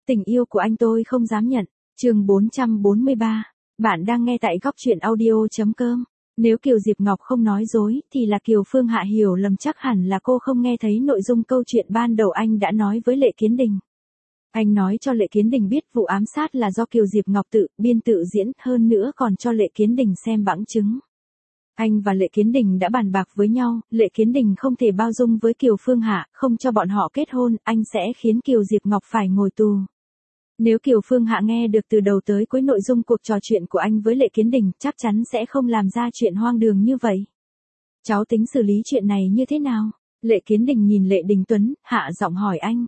Tình yêu của anh tôi không dám nhận. Chương 443. Bạn đang nghe tại góc truyện audio.com. Nếu Kiều Diệp Ngọc không nói dối, thì là Kiều Phương Hạ hiểu lầm, chắc hẳn là cô không nghe thấy nội dung câu chuyện ban đầu anh đã nói với Lệ Kiến Đình. Anh nói cho Lệ Kiến Đình biết vụ ám sát là do Kiều Diệp Ngọc tự biên tự diễn, hơn nữa còn cho Lệ Kiến Đình xem bằng chứng. Anh và Lệ Kiến Đình đã bàn bạc với nhau, Lệ Kiến Đình không thể bao dung với Kiều Phương Hạ, không cho bọn họ kết hôn, anh sẽ khiến Kiều Diệp Ngọc phải ngồi tù. Nếu Kiều Phương Hạ nghe được từ đầu tới cuối nội dung cuộc trò chuyện của anh với Lệ Kiến Đình, chắc chắn sẽ không làm ra chuyện hoang đường như vậy. Cháu tính xử lý chuyện này như thế nào? Lệ Kiến Đình nhìn Lệ Đình Tuấn, hạ giọng hỏi anh.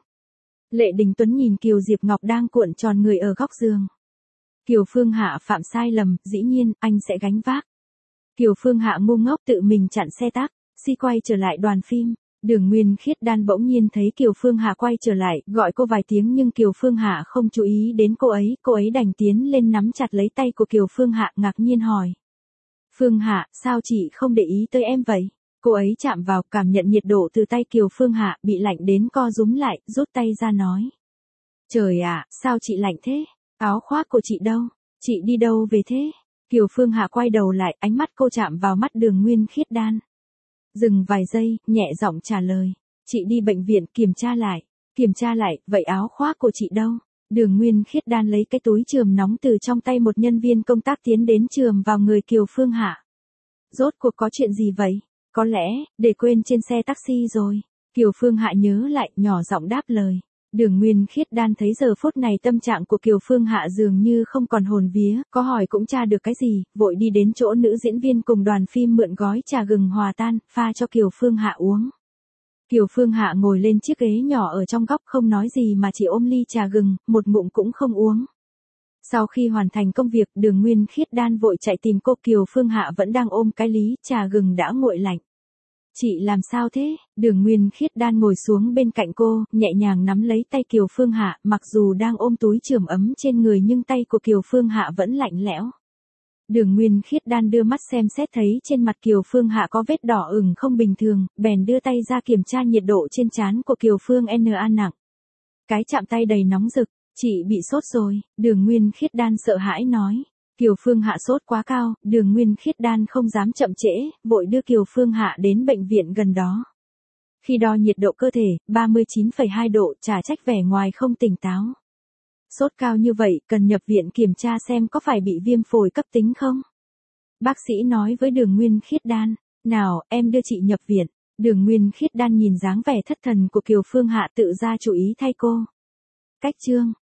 Lệ Đình Tuấn nhìn Kiều Diệp Ngọc đang cuộn tròn người ở góc giường. Kiều Phương Hạ phạm sai lầm, dĩ nhiên, anh sẽ gánh vác. Kiều Phương Hạ ngu ngốc tự mình chặn xe taxi quay trở lại đoàn phim. Đường Nguyên Khiết Đan bỗng nhiên thấy Kiều Phương Hạ quay trở lại, gọi cô vài tiếng nhưng Kiều Phương Hạ không chú ý đến cô ấy đành tiến lên nắm chặt lấy tay của Kiều Phương Hạ, ngạc nhiên hỏi. Phương Hạ, sao chị không để ý tới em vậy? Cô ấy chạm vào, cảm nhận nhiệt độ từ tay Kiều Phương Hạ, bị lạnh đến co rúm lại, rút tay ra nói. Trời ạ, sao chị lạnh thế? Áo khoác của chị đâu? Chị đi đâu về thế? Kiều Phương Hạ quay đầu lại, ánh mắt cô chạm vào mắt Đường Nguyên Khiết Đan. Dừng vài giây, nhẹ giọng trả lời. Chị đi bệnh viện kiểm tra lại. Kiểm tra lại, vậy áo khoác của chị đâu? Đường Nguyên Khiết Đan lấy cái túi chườm nóng từ trong tay một nhân viên công tác tiến đến chườm vào người Kiều Phương Hạ. Rốt cuộc có chuyện gì vậy? Có lẽ, để quên trên xe taxi rồi. Kiều Phương Hạ nhớ lại, nhỏ giọng đáp lời. Đường Nguyên Khiết Đan thấy giờ phút này tâm trạng của Kiều Phương Hạ dường như không còn hồn vía, có hỏi cũng tra được cái gì, vội đi đến chỗ nữ diễn viên cùng đoàn phim mượn gói trà gừng hòa tan, pha cho Kiều Phương Hạ uống. Kiều Phương Hạ ngồi lên chiếc ghế nhỏ ở trong góc không nói gì mà chỉ ôm ly trà gừng, một ngụm cũng không uống. Sau khi hoàn thành công việc, Đường Nguyên Khiết Đan vội chạy tìm cô. Kiều Phương Hạ vẫn đang ôm cái ly trà gừng đã nguội lạnh. Chị làm sao thế? Đường Nguyên Khiết Đan ngồi xuống bên cạnh cô, nhẹ nhàng nắm lấy tay Kiều Phương Hạ, mặc dù đang ôm túi chườm ấm trên người nhưng tay của Kiều Phương Hạ vẫn lạnh lẽo. Đường Nguyên Khiết Đan đưa mắt xem xét thấy trên mặt Kiều Phương Hạ có vết đỏ ửng không bình thường, bèn đưa tay ra kiểm tra nhiệt độ trên trán của Kiều Phương N.A. nặng. Cái chạm tay đầy nóng rực, chị bị sốt rồi, Đường Nguyên Khiết Đan sợ hãi nói. Kiều Phương Hạ sốt quá cao, Đường Nguyên Khiết Đan không dám chậm trễ, vội đưa Kiều Phương Hạ đến bệnh viện gần đó. Khi đo nhiệt độ cơ thể, 39,2 độ, chả trách vẻ ngoài không tỉnh táo. Sốt cao như vậy, cần nhập viện kiểm tra xem có phải bị viêm phổi cấp tính không? Bác sĩ nói với Đường Nguyên Khiết Đan, nào, em đưa chị nhập viện. Đường Nguyên Khiết Đan nhìn dáng vẻ thất thần của Kiều Phương Hạ tự ra chủ ý thay cô. Cách chương.